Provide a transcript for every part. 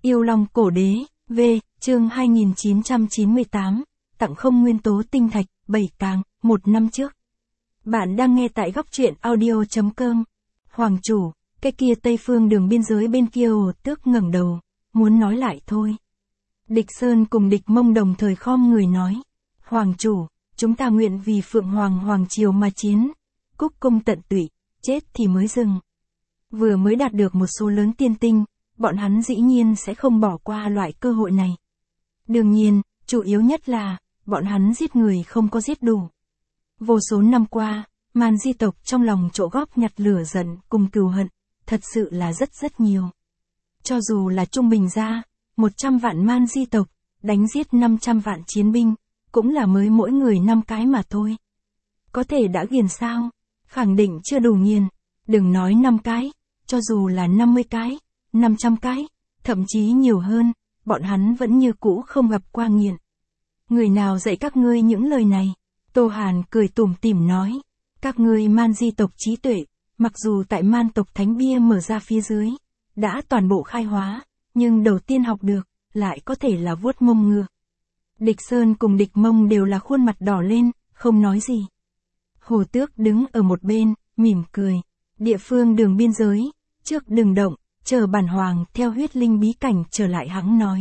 Yêu Long Cổ Đế, V, chương 2998, tặng không nguyên tố tinh thạch, 7 càng, 1 năm trước. Bạn đang nghe tại góc truyện audio.com. Hoàng chủ, cái kia Tây Phương đường biên giới bên kia Hồ Tước ngẩng đầu, muốn nói lại thôi. Địch Sơn cùng Địch Mông đồng thời khom người nói. Hoàng chủ, chúng ta nguyện vì Phượng Hoàng Hoàng Triều mà chiến. Cúc cung tận tụy, chết thì mới dừng. Vừa mới đạt được một số lớn tiên tinh, bọn hắn dĩ nhiên sẽ không bỏ qua loại cơ hội này. Đương nhiên, chủ yếu nhất là, bọn hắn giết người không có giết đủ. Vô số năm qua, Man Di tộc trong lòng chỗ góp nhặt lửa giận cùng cừu hận, thật sự là rất nhiều. Cho dù là trung bình ra, 100 vạn Man Di tộc, đánh giết 500 vạn chiến binh, cũng là mới mỗi người 5 cái mà thôi. Có thể đã nghiền sao? Khẳng định chưa đủ nghiền, đừng nói 5 cái, cho dù là 50 cái, 500 cái, thậm chí nhiều hơn, bọn hắn vẫn như cũ không gặp qua nghiền. Người nào dạy các ngươi những lời này? Tô Hàn cười tủm tỉm nói, các ngươi Man Di tộc trí tuệ, mặc dù tại Man tộc thánh bia mở ra phía dưới, đã toàn bộ khai hóa, nhưng đầu tiên học được, lại có thể là vuốt mông ngựa. Địch Sơn cùng Địch Mông đều là khuôn mặt đỏ lên, không nói gì. Hồ Tước đứng ở một bên, mỉm cười. Địa phương đường biên giới, trước đừng động, chờ bản hoàng theo huyết linh bí cảnh trở lại hắn nói.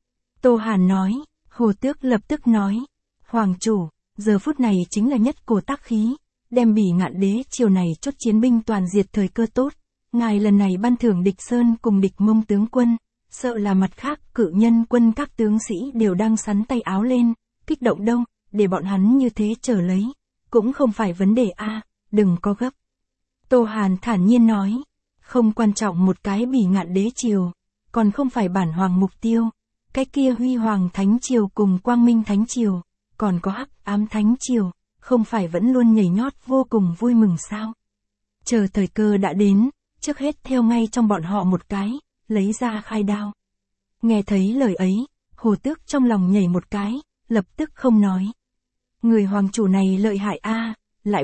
Tô Hàn nói, Hồ Tước lập tức nói. Hoàng chủ, giờ phút này chính là nhất cổ tác khí, đem Bỉ Ngạn Đế chiều này chốt chiến binh toàn diệt thời cơ tốt. Ngài lần này ban thưởng Địch Sơn cùng Địch Mông tướng quân, sợ là mặt khác cự nhân quân các tướng sĩ đều đang sắn tay áo lên, kích động đâu, để bọn hắn như thế trở lấy, cũng không phải vấn đề a, đừng có gấp. Tô Hàn thản nhiên nói, không quan trọng một cái Bỉ Ngạn Đế triều, còn không phải bản hoàng mục tiêu, cái kia Huy Hoàng Thánh triều cùng Quang Minh Thánh triều, còn có Hắc Ám Thánh triều, không phải vẫn luôn nhảy nhót vô cùng vui mừng sao? Chờ thời cơ đã đến, trước hết theo ngay trong bọn họ một cái, lấy ra khai đao. Nghe thấy lời ấy, Hồ Tước trong lòng nhảy một cái, lập tức không nói. Người hoàng chủ này lợi hại a, lại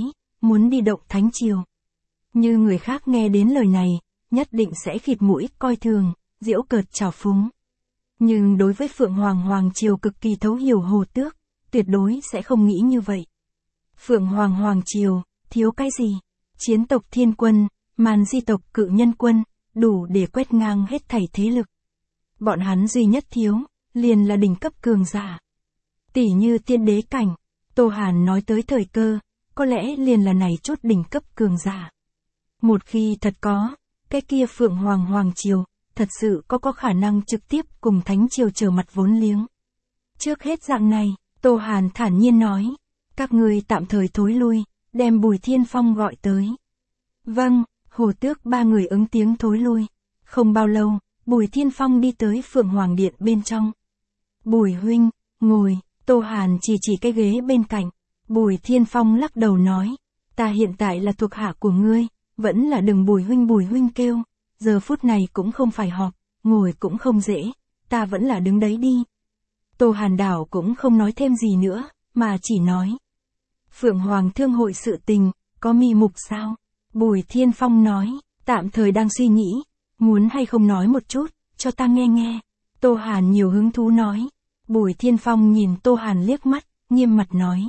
muốn đi động thánh triều. Như người khác nghe đến lời này, nhất định sẽ khịt mũi coi thường, giễu cợt trào phúng. Nhưng đối với Phượng Hoàng Hoàng Triều cực kỳ thấu hiểu Hồ Tước, tuyệt đối sẽ không nghĩ như vậy. Phượng Hoàng Hoàng Triều, thiếu cái gì? Chiến tộc thiên quân, Man Di tộc cự nhân quân, đủ để quét ngang hết thảy thế lực. Bọn hắn duy nhất thiếu, liền là đỉnh cấp cường giả. Tỷ như tiên đế cảnh, Tô Hàn nói tới thời cơ, có lẽ liền là này chốt đỉnh cấp cường giả. Một khi thật có, cái kia Phượng Hoàng Hoàng Triều, thật sự có khả năng trực tiếp cùng Thánh Triều trở mặt vốn liếng. Trước hết dạng này, Tô Hàn thản nhiên nói, các ngươi tạm thời thối lui, đem Bùi Thiên Phong gọi tới. Vâng, Hồ Tước ba người ứng tiếng thối lui. Không bao lâu, Bùi Thiên Phong đi tới Phượng Hoàng Điện bên trong. Bùi huynh, ngồi, Tô Hàn chỉ cái ghế bên cạnh. Bùi Thiên Phong lắc đầu nói, ta hiện tại là thuộc hạ của ngươi, vẫn là đừng Bùi huynh kêu, giờ phút này cũng không phải họp, ngồi cũng không dễ, ta vẫn là đứng đấy đi. Tô Hàn đảo cũng không nói thêm gì nữa, mà chỉ nói. Phượng Hoàng Thương hội sự tình, có mi mục sao? Bùi Thiên Phong nói, tạm thời đang suy nghĩ, muốn hay không nói một chút, cho ta nghe. Tô Hàn nhiều hứng thú nói. Bùi Thiên Phong nhìn Tô Hàn liếc mắt, nghiêm mặt nói.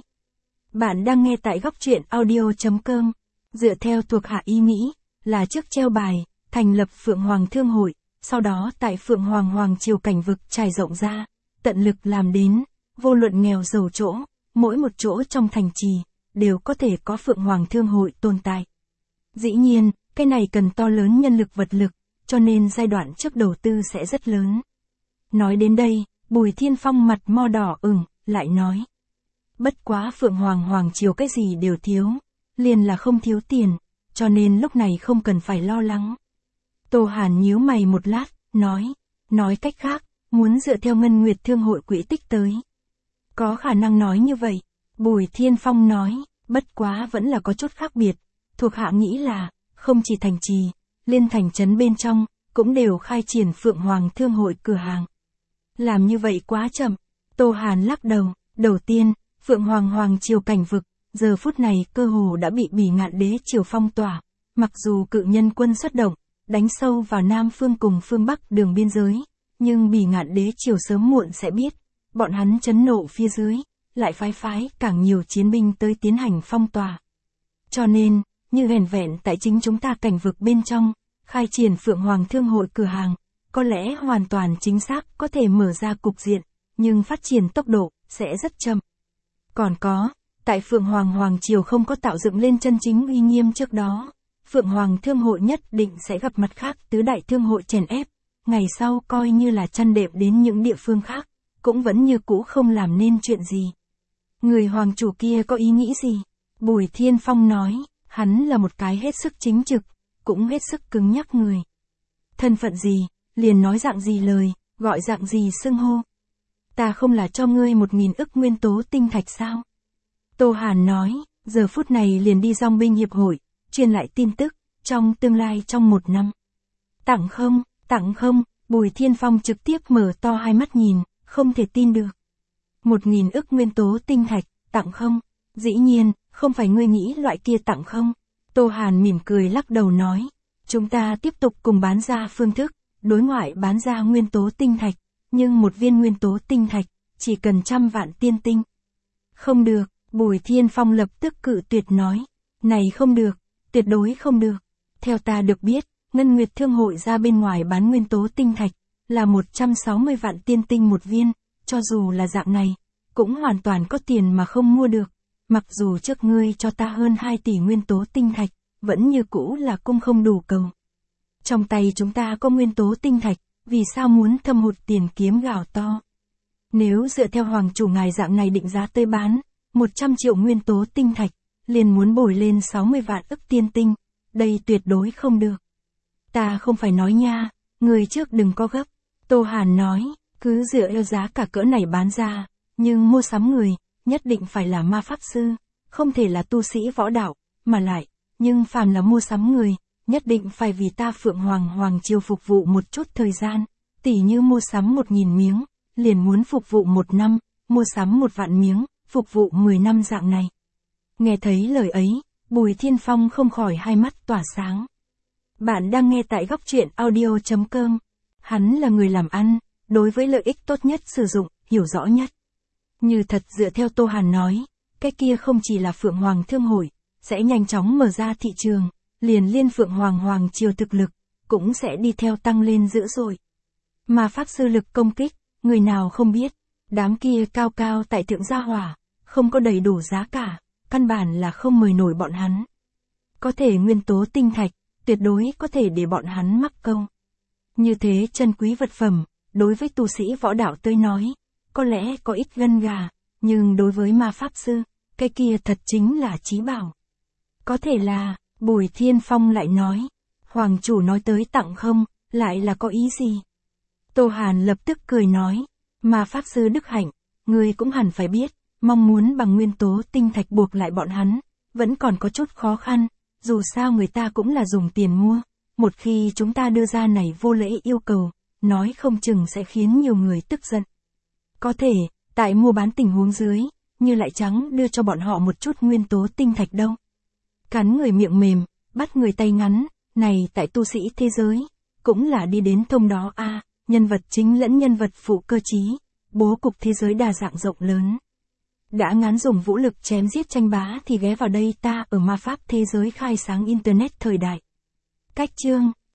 Bạn đang nghe tại góc truyện audio.com, dựa theo thuộc hạ ý nghĩ, là trước treo bài, thành lập Phượng Hoàng Thương hội, sau đó tại Phượng Hoàng Hoàng Triều cảnh vực trải rộng ra, tận lực làm đến, vô luận nghèo giàu chỗ, mỗi một chỗ trong thành trì, đều có thể có Phượng Hoàng Thương hội tồn tại. Dĩ nhiên, cái này cần to lớn nhân lực vật lực, cho nên giai đoạn trước đầu tư sẽ rất lớn. Nói đến đây, Bùi Thiên Phong mặt mo đỏ ửng, lại nói. Bất quá Phượng Hoàng Hoàng Triều cái gì đều thiếu, liền là không thiếu tiền, cho nên lúc này không cần phải lo lắng. Tô Hàn nhíu mày một lát, nói cách khác, muốn dựa theo Ngân Nguyệt Thương hội quỹ tích tới. Có khả năng nói như vậy, Bùi Thiên Phong nói, bất quá vẫn là có chút khác biệt. Thuộc hạ nghĩ là, không chỉ thành trì, liên thành trấn bên trong, cũng đều khai triển Phượng Hoàng Thương hội cửa hàng. Làm như vậy quá chậm. Tô Hàn lắc đầu, đầu tiên, Phượng Hoàng Hoàng Triều cảnh vực, giờ phút này cơ hồ đã bị Bỉ Ngạn Đế triều phong tỏa. Mặc dù cự nhân quân xuất động, đánh sâu vào Nam Phương cùng phương Bắc đường biên giới, nhưng Bỉ Ngạn Đế triều sớm muộn sẽ biết, bọn hắn chấn nộ phía dưới, lại phái càng nhiều chiến binh tới tiến hành phong tỏa. Cho nên, như vẻn vẹn tại chính chúng ta cảnh vực bên trong, khai triển Phượng Hoàng Thương hội cửa hàng, có lẽ hoàn toàn chính xác có thể mở ra cục diện, nhưng phát triển tốc độ sẽ rất chậm. Còn có, tại Phượng Hoàng triều không có tạo dựng lên chân chính uy nghiêm trước đó, Phượng Hoàng Thương hội nhất định sẽ gặp mặt khác tứ đại thương hội chèn ép, ngày sau coi như là chăn đệm đến những địa phương khác, cũng vẫn như cũ không làm nên chuyện gì. Người hoàng chủ kia có ý nghĩ gì? Bùi Thiên Phong nói, hắn là một cái hết sức chính trực, cũng hết sức cứng nhắc người. Thân phận gì, liền nói dạng gì lời, gọi dạng gì xưng hô. Ta không là cho ngươi 1000 ức nguyên tố tinh thạch sao? Tô Hàn nói, giờ phút này liền đi dòng binh hiệp hội, truyền lại tin tức, trong tương lai trong 1 năm. Tặng không, Bùi Thiên Phong trực tiếp mở to hai mắt nhìn, không thể tin được. 1000 ức nguyên tố tinh thạch, tặng không? Dĩ nhiên, không phải ngươi nghĩ loại kia tặng không? Tô Hàn mỉm cười lắc đầu nói, chúng ta tiếp tục cùng bán ra phương thức, đối ngoại bán ra nguyên tố tinh thạch, nhưng một viên nguyên tố tinh thạch, chỉ cần 100 vạn tiên tinh. Không được, Bùi Thiên Phong lập tức cự tuyệt nói, này không được, tuyệt đối không được. Theo ta được biết, Ngân Nguyệt Thương hội ra bên ngoài bán nguyên tố tinh thạch, là 160 vạn tiên tinh một viên, cho dù là dạng này, cũng hoàn toàn có tiền mà không mua được. Mặc dù trước ngươi cho ta hơn 2 tỷ nguyên tố tinh thạch, vẫn như cũ là cung không đủ cầu. Trong tay chúng ta có nguyên tố tinh thạch, vì sao muốn thâm hụt tiền kiếm gạo to? Nếu dựa theo hoàng chủ ngài dạng này định giá tới bán, 100 triệu nguyên tố tinh thạch, liền muốn bồi lên 60 vạn ức tiên tinh, đây tuyệt đối không được. Ta không phải nói nha, người trước đừng có gấp. Tô Hàn nói, cứ dựa theo giá cả cỡ này bán ra, nhưng mua sắm người, nhất định phải là ma pháp sư, không thể là tu sĩ võ đạo, mà lại, nhưng phàm là mua sắm người, nhất định phải vì ta Phượng Hoàng triều phục vụ một chút thời gian, tỉ như mua sắm 1000 miếng, liền muốn phục vụ 1 năm, mua sắm 1 vạn miếng, phục vụ 10 năm dạng này. Nghe thấy lời ấy, Bùi Thiên Phong không khỏi hai mắt tỏa sáng. Bạn đang nghe tại góc truyện audio.com. Hắn là người làm ăn, đối với lợi ích tốt nhất sử dụng, hiểu rõ nhất. Như thật dựa theo Tô Hàn nói, cái kia không chỉ là Phượng Hoàng Thương hội, sẽ nhanh chóng mở ra thị trường, liền liên Phượng Hoàng triều thực lực, cũng sẽ đi theo tăng lên dữ dội. Mà pháp sư lực công kích, người nào không biết, đám kia cao tại thượng gia hỏa, không có đầy đủ giá cả, căn bản là không mời nổi bọn hắn. Có thể nguyên tố tinh thạch, tuyệt đối có thể để bọn hắn mắc câu. Như thế chân quý vật phẩm, đối với tu sĩ võ đạo tới nói, có lẽ có ít gân gà, nhưng đối với ma pháp sư, cái kia thật chính là chí bảo. Có thể là, Bùi Thiên Phong lại nói, hoàng chủ nói tới tặng không, lại là có ý gì? Tô Hàn lập tức cười nói, ma pháp sư Đức Hạnh, ngươi cũng hẳn phải biết, mong muốn bằng nguyên tố tinh thạch buộc lại bọn hắn, vẫn còn có chút khó khăn, dù sao người ta cũng là dùng tiền mua, một khi chúng ta đưa ra này vô lễ yêu cầu, nói không chừng sẽ khiến nhiều người tức giận. Có thể, tại mua bán tình huống dưới, như lại trắng đưa cho bọn họ một chút nguyên tố tinh thạch đâu. Cắn người miệng mềm, bắt người tay ngắn, này tại tu sĩ thế giới, cũng là đi đến thông đó a, nhân vật chính lẫn nhân vật phụ cơ trí, bố cục thế giới đa dạng rộng lớn. Đã ngán dùng vũ lực chém giết tranh bá thì ghé vào đây ta ở ma pháp thế giới khai sáng internet thời đại. Cách chương